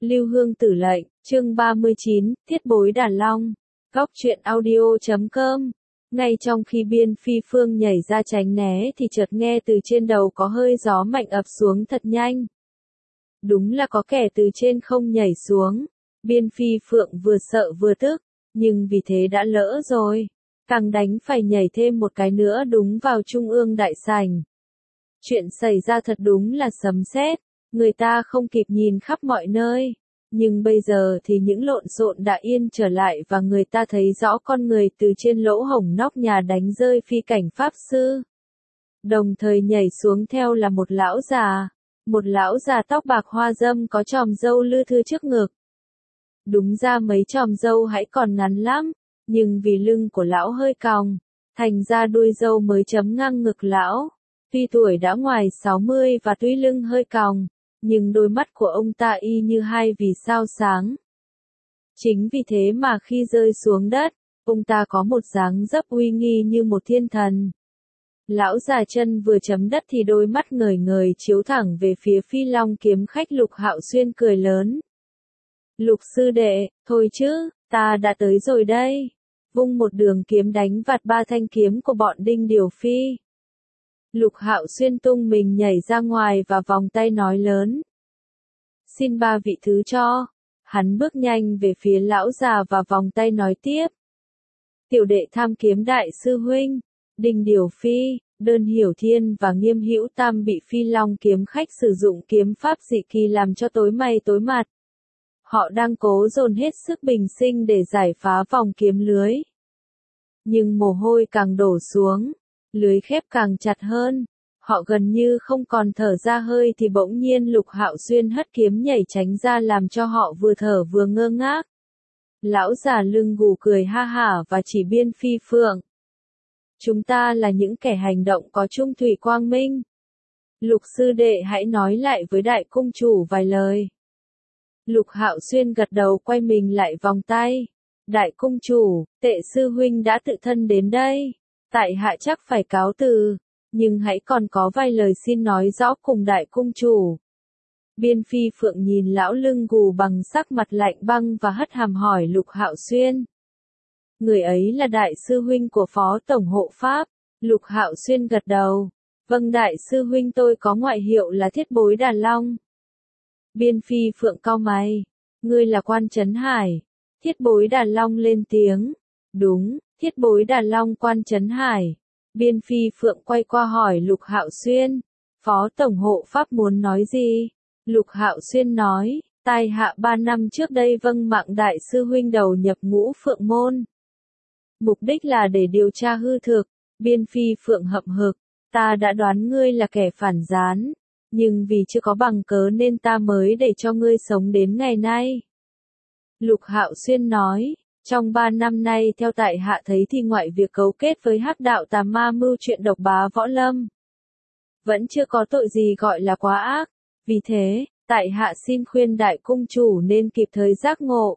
Lưu Hương Tử lệnh, chương 39, Thiết bối đàn long. Góc truyện audio.com. Ngay trong khi Biên Phi Phương nhảy ra tránh né thì chợt nghe từ trên đầu có hơi gió mạnh ập xuống thật nhanh. Đúng là có kẻ từ trên không nhảy xuống. Biên Phi Phượng vừa sợ vừa tức, nhưng vì thế đã lỡ rồi. Càng đánh phải nhảy thêm một cái nữa đúng vào trung ương đại sảnh. Chuyện xảy ra thật đúng là sấm sét, người ta không kịp nhìn khắp mọi nơi. Nhưng bây giờ thì những lộn xộn đã yên trở lại và người ta thấy rõ con người từ trên lỗ hổng nóc nhà đánh rơi phi cảnh pháp sư. Đồng thời nhảy xuống theo là một lão già tóc bạc hoa râm có chòm râu lư thưa trước ngực. Đúng ra mấy chòm râu hãy còn ngắn lắm, nhưng vì lưng của lão hơi còng, thành ra đuôi râu mới chấm ngang ngực lão. Tuy tuổi đã ngoài 60 và tuy lưng hơi còng, nhưng đôi mắt của ông ta y như hai vì sao sáng. Chính vì thế mà khi rơi xuống đất, ông ta có một dáng dấp uy nghi như một thiên thần. Lão già chân vừa chấm đất thì đôi mắt ngời ngời chiếu thẳng về phía Phi Long kiếm khách Lục Hạo Xuyên cười lớn. Lục sư đệ, thôi chứ, ta đã tới rồi đây. Vung một đường kiếm đánh vặt ba thanh kiếm của bọn Đinh Điều Phi. Lục Hạo Xuyên tung mình nhảy ra ngoài và vòng tay nói lớn. Xin ba vị thứ cho. Hắn bước nhanh về phía lão già và vòng tay nói tiếp. Tiểu đệ tham kiếm đại sư huynh, Đinh Điều Phi, Đơn Hiểu Thiên và Nghiêm Hữu Tam bị Phi Long kiếm khách sử dụng kiếm pháp dị kỳ làm cho tối mày tối mặt. Họ đang cố dồn hết sức bình sinh để giải phá vòng kiếm lưới. Nhưng mồ hôi càng đổ xuống, lưới khép càng chặt hơn. Họ gần như không còn thở ra hơi thì bỗng nhiên Lục Hạo Xuyên hất kiếm nhảy tránh ra làm cho họ vừa thở vừa ngơ ngác. Lão già lưng gù cười ha hả và chỉ Biên Phi Phượng. Chúng ta là những kẻ hành động có chung thủy quang minh. Lục sư đệ hãy nói lại với đại cung chủ vài lời. Lục Hạo Xuyên gật đầu quay mình lại vòng tay. Đại cung chủ, Tệ sư huynh đã tự thân đến đây. Tại hạ chắc phải cáo từ, nhưng hãy còn có vài lời xin nói rõ cùng đại cung chủ. Biên Phi Phượng nhìn lão lưng gù bằng sắc mặt lạnh băng và hất hàm hỏi Lục Hạo Xuyên. Người ấy là đại sư huynh của Phó Tổng Hộ Pháp. Lục Hạo Xuyên gật đầu. Vâng, đại sư huynh tôi có ngoại hiệu là Thiết bối đàn long. Biên Phi Phượng cau mày. Ngươi là Quan Chấn Hải. Thiết bối đàn long lên tiếng. Đúng, Thiết bối đàn long Quan Chấn Hải. Biên Phi Phượng quay qua hỏi Lục Hạo Xuyên. Phó Tổng Hộ Pháp muốn nói gì? Lục Hạo Xuyên nói. Tai hạ 3 năm trước đây vâng mạng đại sư huynh đầu nhập Ngũ Phượng Môn. Mục đích là để điều tra hư thực. Biên Phi Phượng hậm hực. Ta đã đoán ngươi là kẻ phản gián. Nhưng vì chưa có bằng cớ nên ta mới để cho ngươi sống đến ngày nay. Lục Hạo Xuyên nói. Trong 3 năm nay theo tại hạ thấy thì ngoại việc cấu kết với hắc đạo tà ma mưu chuyện độc bá võ lâm, vẫn chưa có tội gì gọi là quá ác. Vì thế, tại hạ xin khuyên đại cung chủ nên kịp thời giác ngộ.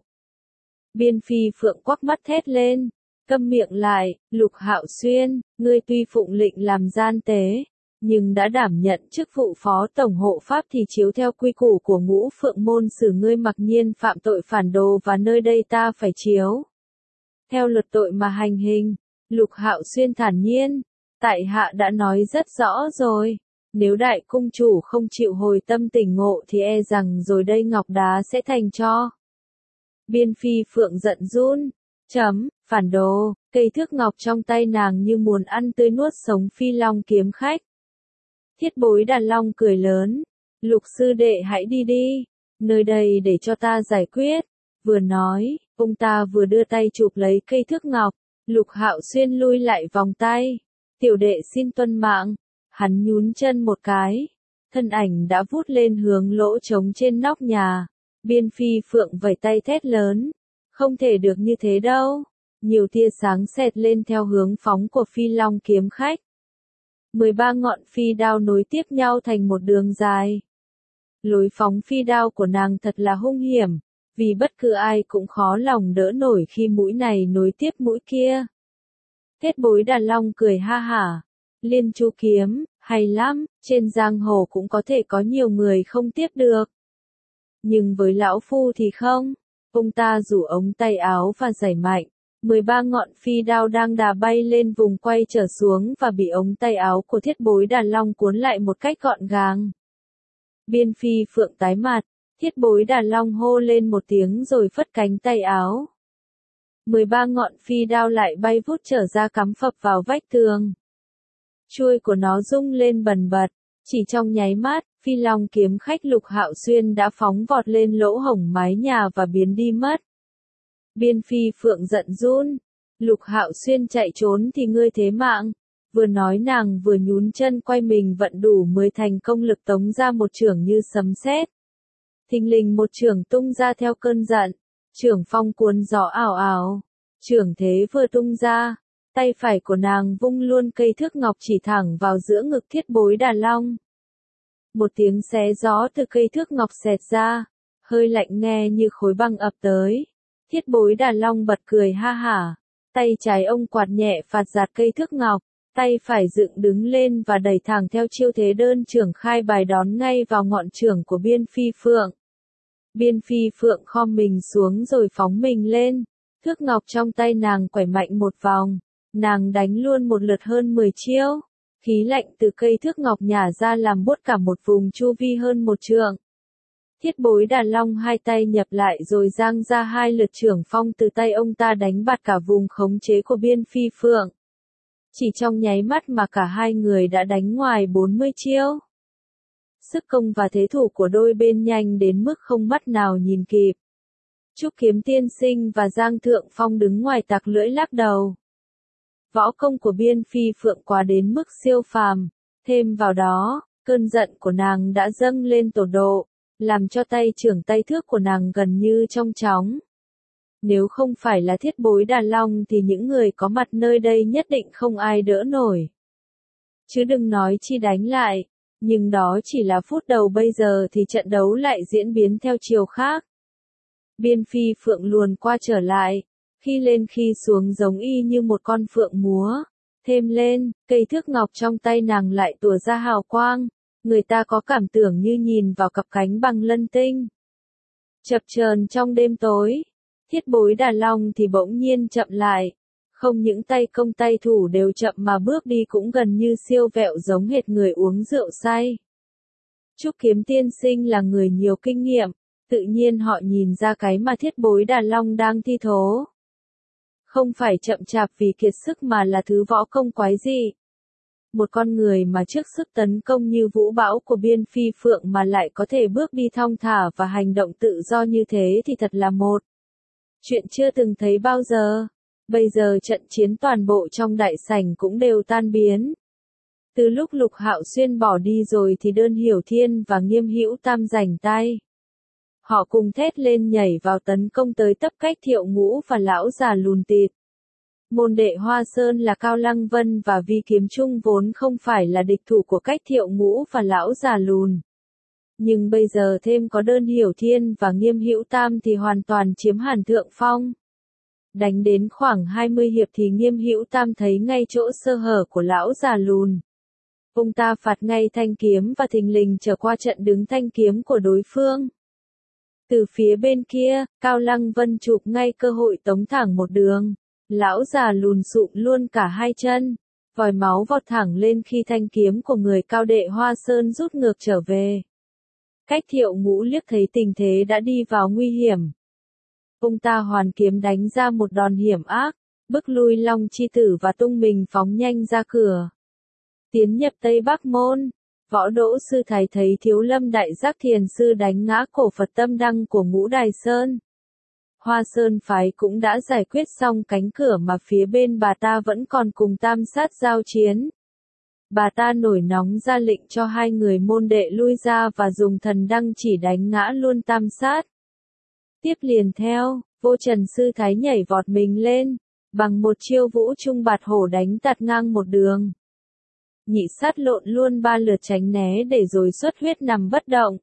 Biên Phi Phượng quắc mắt thét lên. Câm miệng lại, Lục Hạo Xuyên, ngươi tuy phụng lệnh làm gian tế, nhưng đã đảm nhận chức vụ Phó Tổng Hộ Pháp thì chiếu theo quy củ của Ngũ Phượng Môn xử ngươi mặc nhiên phạm tội phản đồ và nơi đây ta phải chiếu theo luật tội mà hành hình. Lục Hạo Xuyên thản nhiên. Tại hạ đã nói rất rõ rồi. Nếu đại cung chủ không chịu hồi tâm tỉnh ngộ thì e rằng rồi đây ngọc đá sẽ thành tro. Biên Phi Phượng giận run. Phản đồ. Cây thước ngọc trong tay nàng như muốn ăn tươi nuốt sống Phi Long kiếm khách. Thiết bối đàn long cười lớn. Lục sư đệ hãy đi đi. Nơi đây để cho ta giải quyết. Vừa nói, ông ta vừa đưa tay chụp lấy cây thước ngọc. Lục Hạo Xuyên lui lại vòng tay. Tiểu đệ xin tuân mạng. Hắn nhún chân một cái. Thân ảnh đã vút lên hướng lỗ trống trên nóc nhà. Biên Phi Phượng vẩy tay thét lớn. Không thể được như thế đâu. Nhiều tia sáng xẹt lên theo hướng phóng của Phi Long kiếm khách. 13 ngọn phi đao nối tiếp nhau thành một đường dài. Lối phóng phi đao của nàng thật là hung hiểm, vì bất cứ ai cũng khó lòng đỡ nổi khi mũi này nối tiếp mũi kia. Thiết bối đàn long cười ha hả. Liên Chu kiếm, hay lắm, trên giang hồ cũng có thể có nhiều người không tiếp được. Nhưng với lão phu thì không. Ông ta rủ ống tay áo và giày mạnh. 13 ngọn phi đao đang đà bay lên vùng quay trở xuống và bị ống tay áo của Thiết Bối Đàn Long cuốn lại một cách gọn gàng. Biên Phi Phượng tái mặt, Thiết Bối Đàn Long hô lên một tiếng rồi phất cánh tay áo. 13 ngọn phi đao lại bay vút trở ra cắm phập vào vách tường. Chuôi của nó rung lên bần bật, chỉ trong nháy mắt, phi long kiếm khách Lục Hạo Xuyên đã phóng vọt lên lỗ hổng mái nhà và biến đi mất. Biên Phi Phượng giận run, Lục Hạo Xuyên chạy trốn thì ngươi thế mạng. Vừa nói nàng vừa nhún chân quay mình vận đủ mới thành công lực tống ra một chưởng như sấm sét. Thình lình một chưởng tung ra theo cơn giận, chưởng phong cuốn gió ảo ảo. Chưởng thế vừa tung ra, tay phải của nàng vung luôn cây thước ngọc chỉ thẳng vào giữa ngực Thiết Bối Đàn Long. Một tiếng xé gió từ cây thước ngọc xẹt ra, hơi lạnh nghe như khối băng ập tới. Thiết Bối Đàn Long bật cười ha hả, tay trái ông quạt nhẹ phạt giạt cây thước ngọc, tay phải dựng đứng lên và đẩy thẳng theo chiêu thế đơn chưởng khai bài đón ngay vào ngọn chưởng của Biên Phi Phượng. Biên Phi Phượng khom mình xuống rồi phóng mình lên, thước ngọc trong tay nàng quẩy mạnh một vòng, nàng đánh luôn một lượt hơn 10 chiêu. Khí lạnh từ cây thước ngọc nhả ra làm buốt cả một vùng chu vi hơn một trượng. Thiết Bối Đàn Long hai tay nhập lại rồi giang ra hai lượt chưởng phong từ tay ông ta đánh bạt cả vùng khống chế của Biên Phi Phượng. Chỉ trong nháy mắt mà cả hai người đã đánh ngoài 40 chiêu. Sức công và thế thủ của đôi bên nhanh đến mức không mắt nào nhìn kịp. Trúc Kiếm Tiên Sinh và Giang Thượng Phong đứng ngoài tặc lưỡi lắc đầu. Võ công của Biên Phi Phượng quá đến mức siêu phàm, thêm vào đó, cơn giận của nàng đã dâng lên tột độ, làm cho tay chưởng tay thước của nàng gần như trong chóng. Nếu không phải là Thiết Bối Đàn Long thì những người có mặt nơi đây nhất định không ai đỡ nổi. Chứ đừng nói chi đánh lại, nhưng đó chỉ là phút đầu, bây giờ thì trận đấu lại diễn biến theo chiều khác. Biên Phi Phượng luồn qua trở lại, khi lên khi xuống giống y như một con phượng múa. Thêm lên, cây thước ngọc trong tay nàng lại tỏa ra hào quang, người ta có cảm tưởng như nhìn vào cặp cánh bằng lân tinh. Chập chờn trong đêm tối, Thiết Bối Đàn Long thì bỗng nhiên chậm lại, không những tay công tay thủ đều chậm mà bước đi cũng gần như siêu vẹo giống hệt người uống rượu say. Trúc Kiếm Tiên Sinh là người nhiều kinh nghiệm, tự nhiên họ nhìn ra cái mà Thiết Bối Đàn Long đang thi thố. Không phải chậm chạp vì kiệt sức mà là thứ võ công quái dị. Một con người mà trước sức tấn công như vũ bão của Biên Phi Phượng mà lại có thể bước đi thong thả và hành động tự do như thế thì thật là một chuyện chưa từng thấy bao giờ. Bây giờ trận chiến toàn bộ trong đại sảnh cũng đều tan biến. Từ lúc Lục Hạo Xuyên bỏ đi rồi thì Đơn Hiểu Thiên và Nghiêm Hữu Tam rảnh tay. Họ cùng thét lên nhảy vào tấn công tới tấp Cách Thiệu Ngũ và lão già lùn tịt. Môn đệ Hoa Sơn là Cao Lăng Vân và Vi Kiếm Trung vốn không phải là địch thủ của Cách Thiệu Ngũ và lão già lùn. Nhưng bây giờ thêm có Đơn Hiểu Thiên và Nghiêm Hữu Tam thì hoàn toàn chiếm hẳn thượng phong. Đánh đến khoảng 20 hiệp thì Nghiêm Hữu Tam thấy ngay chỗ sơ hở của lão già lùn. Ông ta phạt ngay thanh kiếm và thình lình trở qua trận đứng thanh kiếm của đối phương. Từ phía bên kia, Cao Lăng Vân chụp ngay cơ hội tống thẳng một đường. Lão già lùn sụm luôn cả hai chân. Vòi máu vọt thẳng lên khi thanh kiếm của người cao đệ Hoa Sơn rút ngược trở về. Cách Thiệu Ngũ liếc thấy tình thế đã đi vào nguy hiểm. Ông ta hoàn kiếm đánh ra một đòn hiểm ác, bức lui Long Chi Tử và tung mình phóng nhanh ra cửa. Tiến nhập Tây Bắc Môn, Võ Đỗ Sư Thái thấy Thiếu Lâm Đại Giác Thiền Sư đánh ngã cổ Phật Tâm Đăng của Ngũ Đài Sơn. Hoa Sơn phái cũng đã giải quyết xong cánh cửa mà phía bên bà ta vẫn còn cùng Tam Sát giao chiến. Bà ta nổi nóng ra lệnh cho hai người môn đệ lui ra và dùng thần đăng chỉ đánh ngã luôn Tam Sát. Tiếp liền theo, Vô Trần Sư Thái nhảy vọt mình lên, bằng một chiêu Vũ Trung Bạt Hổ đánh tạt ngang một đường. Nhị Sát lộn luôn 3 lượt tránh né để rồi xuất huyết nằm bất động.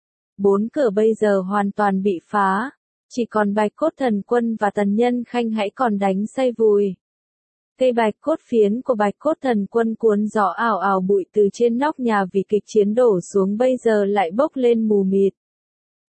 4 cửa bây giờ hoàn toàn bị phá, chỉ còn Bạch Cốt Thần Quân và Tần Nhân Khanh hãy còn đánh say vùi. Cây bạch cốt phiến của Bạch Cốt Thần Quân cuốn gió ảo ảo bụi từ trên nóc nhà vì kịch chiến đổ xuống bây giờ lại bốc lên mù mịt.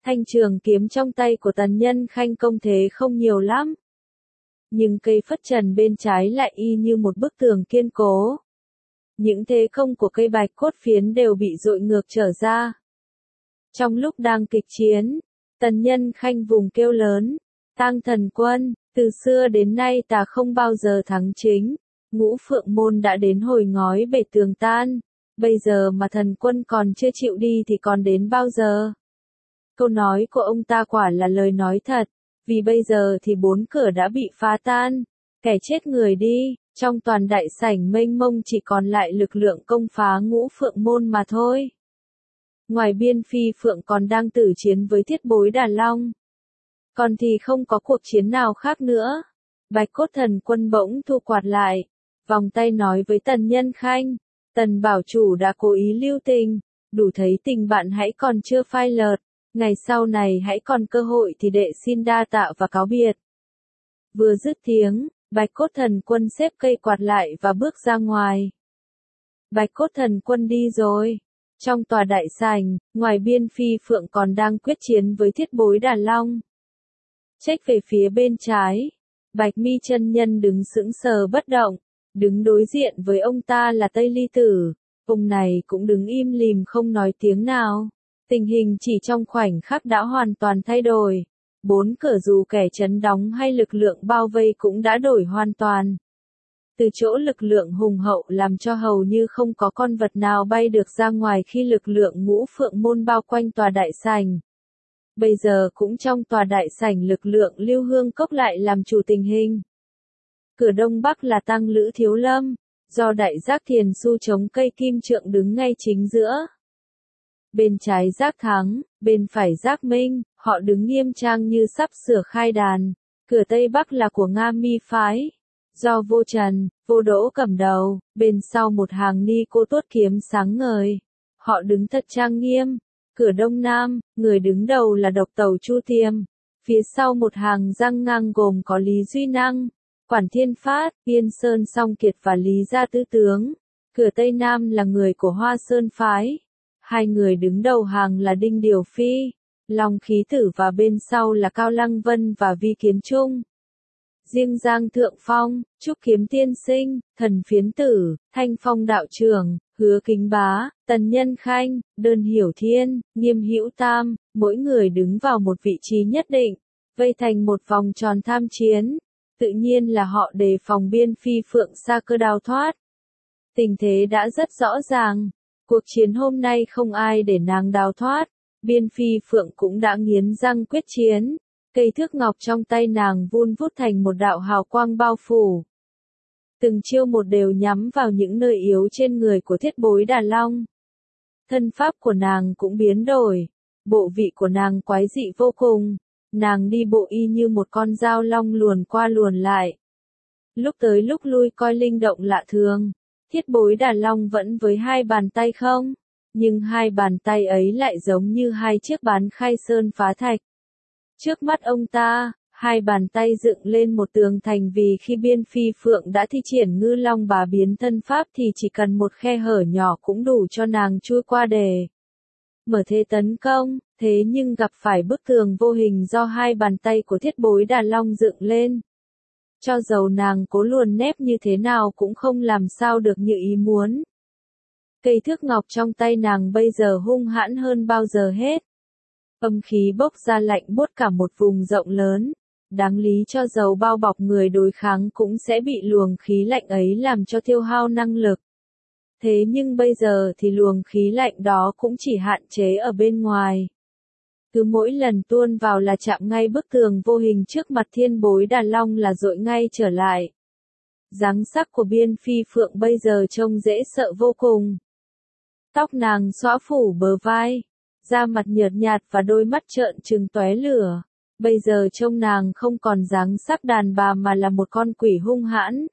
Thanh trường kiếm trong tay của Tần Nhân Khanh công thế không nhiều lắm. Nhưng cây phất trần bên trái lại y như một bức tường kiên cố. Những thế công của cây bạch cốt phiến đều bị dội ngược trở ra. Trong lúc đang kịch chiến, Tần Nhân Khanh vùng kêu lớn, Tang Thần Quân, từ xưa đến nay ta không bao giờ thắng chính, Ngũ Phượng Môn đã đến hồi ngói bể tường tan, bây giờ mà thần quân còn chưa chịu đi thì còn đến bao giờ? Câu nói của ông ta quả là lời nói thật, vì bây giờ thì 4 cửa đã bị phá tan, kẻ chết người đi, trong toàn đại sảnh mênh mông chỉ còn lại lực lượng công phá Ngũ Phượng Môn mà thôi. Ngoài biên Phi Phượng còn đang tử chiến với Thiết Bối Đà Long. Còn thì không có cuộc chiến nào khác nữa. Bạch Cốt Thần Quân bỗng thu quạt lại, vòng tay nói với Tần Nhân Khanh, Tần bảo chủ đã cố ý lưu tình, đủ thấy tình bạn hãy còn chưa phai lợt, ngày sau này hãy còn cơ hội thì đệ xin đa tạ và cáo biệt. Vừa dứt tiếng, Bạch Cốt Thần Quân xếp cây quạt lại và bước ra ngoài. Bạch Cốt Thần Quân đi rồi. Trong tòa đại sảnh, ngoài biên Phi Phượng còn đang quyết chiến với Thiết Bối Đà Long. Trách về phía bên trái, Bạch Mi chân nhân đứng sững sờ bất động, đứng đối diện với ông ta là Tây Ly Tử, ông này cũng đứng im lìm không nói tiếng nào. Tình hình chỉ trong khoảnh khắc đã hoàn toàn thay đổi. 4 cửa dù kẻ trấn đóng hay lực lượng bao vây cũng đã đổi hoàn toàn. Từ chỗ lực lượng hùng hậu làm cho hầu như không có con vật nào bay được ra ngoài khi lực lượng Ngũ Phượng Môn bao quanh tòa đại sảnh. Bây giờ cũng trong tòa đại sảnh lực lượng Lưu Hương Cốc lại làm chủ tình hình. Cửa đông bắc là Tăng Lữ Thiếu Lâm, do Đại Giác Thiền Su chống cây kim trượng đứng ngay chính giữa. Bên trái Giác Thắng, bên phải Giác Minh, họ đứng nghiêm trang như sắp sửa khai đàn. Cửa tây bắc là của Nga Mi phái, do Vô Trần, Vô Đỗ cầm đầu, bên sau một hàng ni cô tốt kiếm sáng ngời. Họ đứng thật trang nghiêm. Cửa đông nam, người đứng đầu là Độc Tầu Chu Tiêm. Phía sau một hàng răng ngang gồm có Lý Duy Năng, Quản Thiên Phát, Yên Sơn Song Kiệt và Lý Gia Tứ Tướng. Cửa tây nam là người của Hoa Sơn phái. 2 người đứng đầu hàng là Đinh Điều Phi, Long Khí Tử và bên sau là Cao Lăng Vân và Vi Kiến Trung. Riêng Giang Thượng Phong, Trúc Kiếm Tiên Sinh, Thần Phiến Tử, Thanh Phong Đạo Trưởng, Hứa Kính Bá, Tần Nhân Khanh, Đơn Hiểu Thiên, Nghiêm Hữu Tam, mỗi người đứng vào một vị trí nhất định, vây thành một vòng tròn tham chiến. Tự nhiên là họ đề phòng biên Phi Phượng Sa Cơ đào thoát. Tình thế đã rất rõ ràng. Cuộc chiến hôm nay không ai để nàng đào thoát. Biên Phi Phượng cũng đã nghiến răng quyết chiến. Cây thước ngọc trong tay nàng vun vút thành một đạo hào quang bao phủ. Từng chiêu một đều nhắm vào những nơi yếu trên người của Thiết Bối Đà Long. Thân pháp của nàng cũng biến đổi. Bộ vị của nàng quái dị vô cùng. Nàng đi bộ y như một con dao long luồn qua luồn lại. Lúc tới lúc lui coi linh động lạ thường. Thiết Bối Đà Long vẫn với 2 bàn tay không? Nhưng 2 bàn tay ấy lại giống như 2 chiếc bán khai sơn phá thạch. Trước mắt ông ta, 2 bàn tay dựng lên một tường thành vì khi biên Phi Phượng đã thi triển Ngư Long Bá biến thân pháp thì chỉ cần một khe hở nhỏ cũng đủ cho nàng chui qua đề. Mở thế tấn công, thế nhưng gặp phải bức tường vô hình do 2 bàn tay của Thiết Bối Đà Long dựng lên. Cho dầu nàng cố luồn nép như thế nào cũng không làm sao được như ý muốn. Cây thước ngọc trong tay nàng bây giờ hung hãn hơn bao giờ hết. Âm khí bốc ra lạnh buốt cả một vùng rộng lớn. Đáng lý cho dầu bao bọc người đối kháng cũng sẽ bị luồng khí lạnh ấy làm cho tiêu hao năng lực. Thế nhưng bây giờ thì luồng khí lạnh đó cũng chỉ hạn chế ở bên ngoài. Cứ mỗi lần tuôn vào là chạm ngay bức tường vô hình trước mặt Thiên Bối Đà Long là dội ngay trở lại. Dáng sắc của biên Phi Phượng bây giờ trông dễ sợ vô cùng. Tóc nàng xõa phủ bờ vai, da mặt nhợt nhạt và đôi mắt trợn trừng tóe lửa. Bây giờ trông nàng không còn dáng sắc đàn bà mà là một con quỷ hung hãn.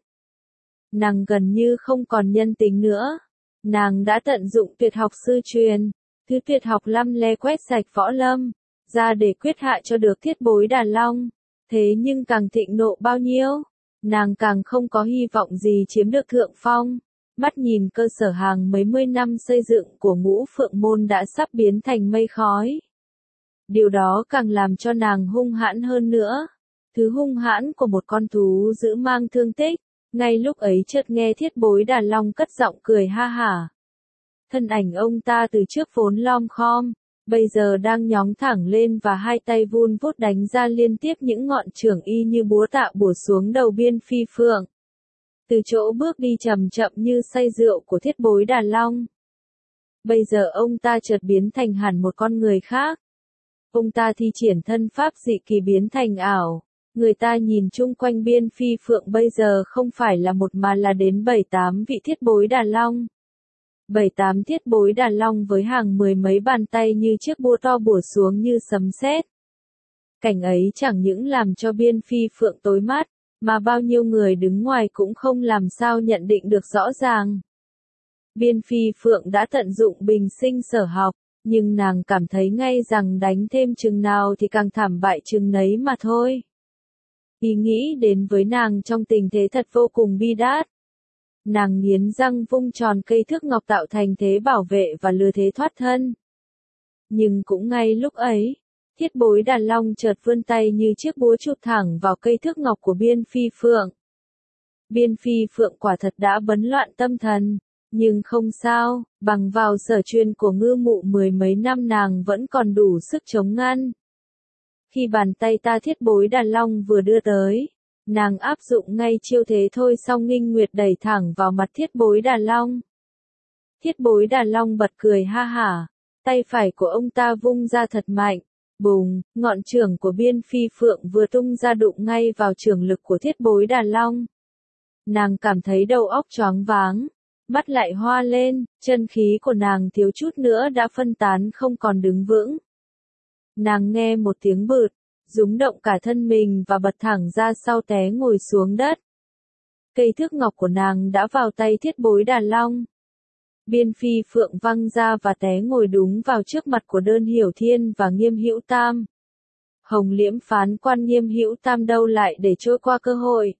Nàng gần như không còn nhân tính nữa. Nàng đã tận dụng tuyệt học sư truyền, thứ tuyệt học lăm le quét sạch võ lâm, ra để quyết hạ cho được Thiết Bối Đà Long. Thế nhưng càng thịnh nộ bao nhiêu, nàng càng không có hy vọng gì chiếm được thượng phong. Mắt nhìn cơ sở hàng mấy mươi năm xây dựng của Ngũ Phượng Môn đã sắp biến thành mây khói. Điều đó càng làm cho nàng hung hãn hơn nữa. Thứ hung hãn của một con thú dữ mang thương tích. Ngay lúc ấy chợt nghe Thiết Bối Đàn Long cất giọng cười ha hả. Thân ảnh ông ta từ trước vốn lom khom, bây giờ đang nhóng thẳng lên và hai tay vun vút đánh ra liên tiếp những ngọn chưởng y như búa tạ bổ xuống đầu Biên Phi Phượng. Từ chỗ bước đi chậm chậm như say rượu của Thiết Bối Đàn Long. Bây giờ ông ta chợt biến thành hẳn một con người khác. Ông ta thi triển thân pháp dị kỳ biến thành ảo. Người ta nhìn chung quanh Biên Phi Phượng bây giờ không phải là một mà là đến 7-8 vị Thiết Bối Đàn Long. 7-8 Thiết Bối Đàn Long với hàng mười mấy bàn tay như chiếc búa to bổ xuống như sấm sét. Cảnh ấy chẳng những làm cho Biên Phi Phượng tối mắt, mà bao nhiêu người đứng ngoài cũng không làm sao nhận định được rõ ràng. Biên Phi Phượng đã tận dụng bình sinh sở học, nhưng nàng cảm thấy ngay rằng đánh thêm chừng nào thì càng thảm bại chừng nấy mà thôi. Ý nghĩ đến với nàng trong tình thế thật vô cùng bi đát. Nàng nghiến răng vung tròn cây thước ngọc tạo thành thế bảo vệ và lừa thế thoát thân. Nhưng cũng ngay lúc ấy, Thiết Bối Đàn Long chợt vươn tay như chiếc búa chụp thẳng vào cây thước ngọc của Biên Phi Phượng. Biên Phi Phượng quả thật đã bấn loạn tâm thần, nhưng không sao, bằng vào sở truyền của ngư mụ mười mấy năm nàng vẫn còn đủ sức chống ngăn. Khi bàn tay ta Thiết Bối Đàn Long vừa đưa tới, nàng áp dụng ngay chiêu thế thôi xong nghinh nguyệt đẩy thẳng vào mặt Thiết Bối Đàn Long. Thiết Bối Đàn Long bật cười ha hả, tay phải của ông ta vung ra thật mạnh, bùng, ngọn chưởng của Biên Phi Phượng vừa tung ra đụng ngay vào chưởng lực của Thiết Bối Đàn Long. Nàng cảm thấy đầu óc choáng váng, mắt lại hoa lên, chân khí của nàng thiếu chút nữa đã phân tán không còn đứng vững. Nàng nghe một tiếng bụt, rúng động cả thân mình và bật thẳng ra sau té ngồi xuống đất. Cây thước ngọc của nàng đã vào tay Thiết Bối Đàn Long. Biên Phi Phượng văng ra và té ngồi đúng vào trước mặt của Đơn Hiểu Thiên và Nghiêm Hữu Tam. Hồng Liễm phán quan Nghiêm Hữu Tam đâu lại để trôi qua cơ hội.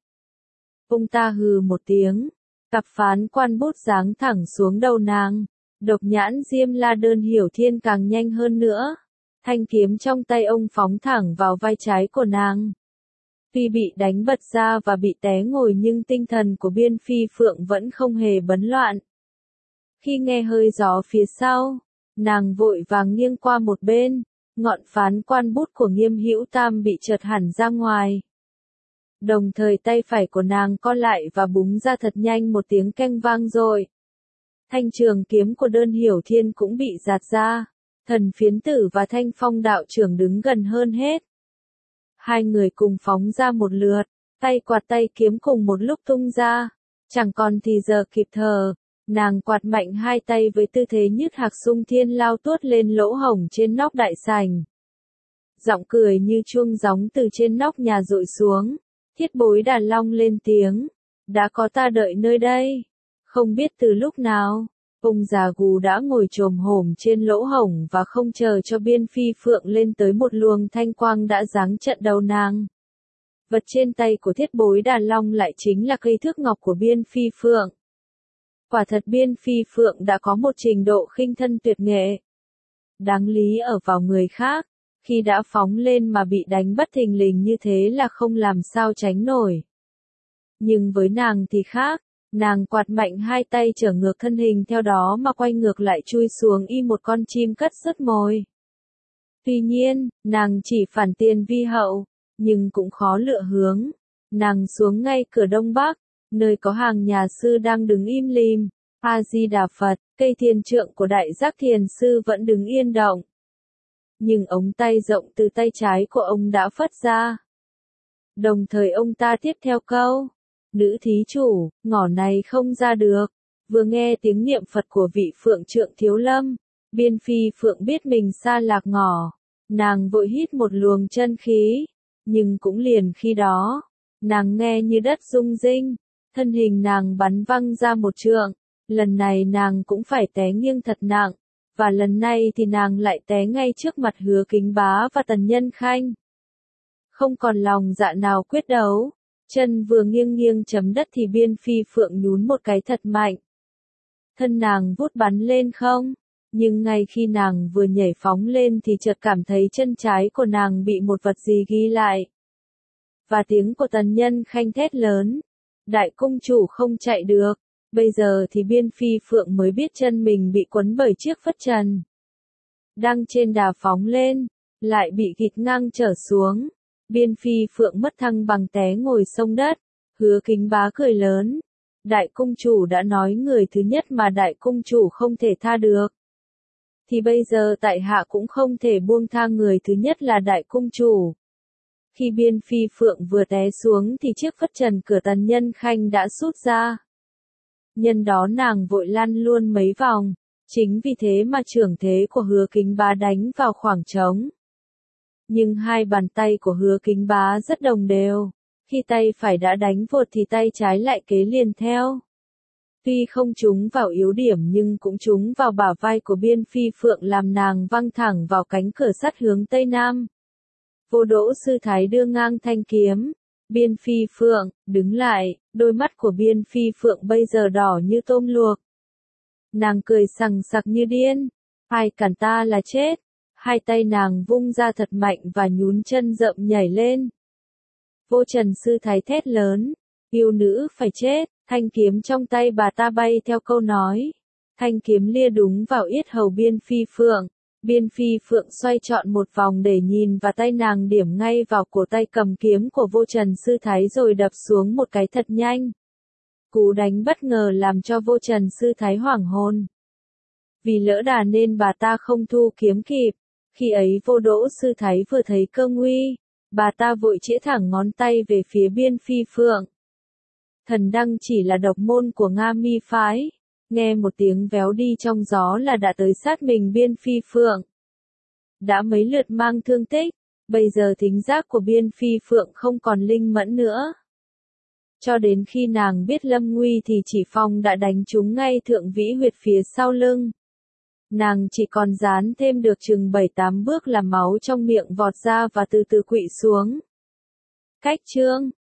Ông ta hừ một tiếng, cặp phán quan bút giáng thẳng xuống đầu nàng. Độc nhãn Diêm La Đơn Hiểu Thiên càng nhanh hơn nữa. Thanh kiếm trong tay ông phóng thẳng vào vai trái của nàng. Tuy bị đánh bật ra và bị té ngồi nhưng tinh thần của Biên Phi Phượng vẫn không hề bấn loạn. Khi nghe hơi gió phía sau, nàng vội vàng nghiêng qua một bên, ngọn phán quan bút của Nghiêm Hữu Tam bị trượt hẳn ra ngoài. Đồng thời tay phải của nàng co lại và búng ra thật nhanh một tiếng keng vang dội. Thanh trường kiếm của Đơn Hiểu Thiên cũng bị giạt ra. Thần Phiến Tử và Thanh Phong đạo trưởng đứng gần hơn hết. Hai người cùng phóng ra một lượt, tay quạt tay kiếm cùng một lúc tung ra. Chẳng còn thì giờ kịp thở, nàng quạt mạnh hai tay với tư thế nhứt hạc sung thiên lao tuốt lên lỗ hổng trên nóc đại sảnh. Giọng cười như chuông gióng từ trên nóc nhà dội xuống. Thiết Bối Đàn Long lên tiếng, đã có ta đợi nơi đây. Không biết từ lúc nào, ông già gù đã ngồi chồm hổm trên lỗ hổng và không chờ cho Biên Phi Phượng lên tới một luồng thanh quang đã giáng trận đầu nàng. Vật trên tay của Thiết Bối Đàn Long lại chính là cây thước ngọc của Biên Phi Phượng. Quả thật Biên Phi Phượng đã có một trình độ khinh thân tuyệt nghệ. Đáng lý ở vào người khác, khi đã phóng lên mà bị đánh bất thình lình như thế là không làm sao tránh nổi. Nhưng với nàng thì khác. Nàng quạt mạnh hai tay trở ngược thân hình theo đó mà quay ngược lại chui xuống y một con chim cất rất mồi. Tuy nhiên, nàng chỉ phản tiền vi hậu, nhưng cũng khó lựa hướng. Nàng xuống ngay cửa đông bắc, nơi có hàng nhà sư đang đứng im lìm. A-di-đà Phật, cây thiền trượng của Đại Giác Thiền Sư vẫn đứng yên động. Nhưng ống tay rộng từ tay trái của ông đã phất ra. Đồng thời ông ta tiếp theo câu. Nữ thí chủ, ngõ này không ra được. Vừa nghe tiếng niệm Phật của vị Phượng Trượng Thiếu Lâm, Biên Phi Phượng biết mình xa lạc ngõ. Nàng vội hít một luồng chân khí. Nhưng cũng liền khi đó, nàng nghe như đất rung rinh. Thân hình nàng bắn văng ra một trượng. Lần này nàng cũng phải té nghiêng thật nặng. Và lần này thì nàng lại té ngay trước mặt Hứa Kính Bá và Tần Nhân Khanh. Không còn lòng dạ nào quyết đấu. Chân vừa nghiêng nghiêng chấm đất thì Biên Phi Phượng nhún một cái thật mạnh. Thân nàng vút bắn lên không. Nhưng ngay khi nàng vừa nhảy phóng lên thì chợt cảm thấy chân trái của nàng bị một vật gì ghi lại. Và tiếng của Tần Nhân Khanh thét lớn. Đại cung chủ không chạy được. Bây giờ thì Biên Phi Phượng mới biết chân mình bị quấn bởi chiếc phất trần. Đang trên đà phóng lên, lại bị gịch ngang trở xuống. Biên Phi Phượng mất thăng bằng té ngồi sông đất. Hứa Kính Bá cười lớn. Đại cung chủ đã nói người thứ nhất mà đại cung chủ không thể tha được. Thì bây giờ tại hạ cũng không thể buông tha người thứ nhất là đại cung chủ. Khi Biên Phi Phượng vừa té xuống thì chiếc phất trần cửa Tần Nhân Khanh đã sút ra. Nhân đó nàng vội lăn luôn mấy vòng, chính vì thế mà trưởng thế của Hứa Kính Bá đánh vào khoảng trống. Nhưng hai bàn tay của Hứa Kính Bá rất đồng đều, khi tay phải đã đánh vột thì tay trái lại kế liền theo. Tuy không trúng vào yếu điểm nhưng cũng trúng vào bả vai của Biên Phi Phượng làm nàng văng thẳng vào cánh cửa sắt hướng Tây Nam. Vô Đỗ Sư Thái đưa ngang thanh kiếm. Biên Phi Phượng, đứng lại, đôi mắt của Biên Phi Phượng bây giờ đỏ như tôm luộc. Nàng cười sằng sặc như điên. Ai cản ta là chết. Hai tay nàng vung ra thật mạnh và nhún chân rậm nhảy lên. Vô Trần Sư Thái thét lớn. Yêu nữ phải chết. Thanh kiếm trong tay bà ta bay theo câu nói. Thanh kiếm lia đúng vào yết hầu Biên Phi Phượng. Biên Phi Phượng xoay trọn một vòng để nhìn và tay nàng điểm ngay vào cổ tay cầm kiếm của Vô Trần Sư Thái rồi đập xuống một cái thật nhanh. Cú đánh bất ngờ làm cho Vô Trần Sư Thái hoảng hồn. Vì lỡ đà nên bà ta không thu kiếm kịp. Khi ấy Vô Đỗ Sư Thái vừa thấy cơ nguy, bà ta vội chĩa thẳng ngón tay về phía Biên Phi Phượng. Thần đăng chỉ là độc môn của Nga Mi phái. Nghe một tiếng véo đi trong gió là đã tới sát mình Biên Phi Phượng. Đã mấy lượt mang thương tích, bây giờ thính giác của Biên Phi Phượng không còn linh mẫn nữa. Cho đến khi nàng biết lâm nguy thì chỉ phong đã đánh trúng ngay thượng vĩ huyệt phía sau lưng. Nàng chỉ còn dán thêm được chừng 7-8 bước là máu trong miệng vọt ra và từ từ quỵ xuống. Cách chương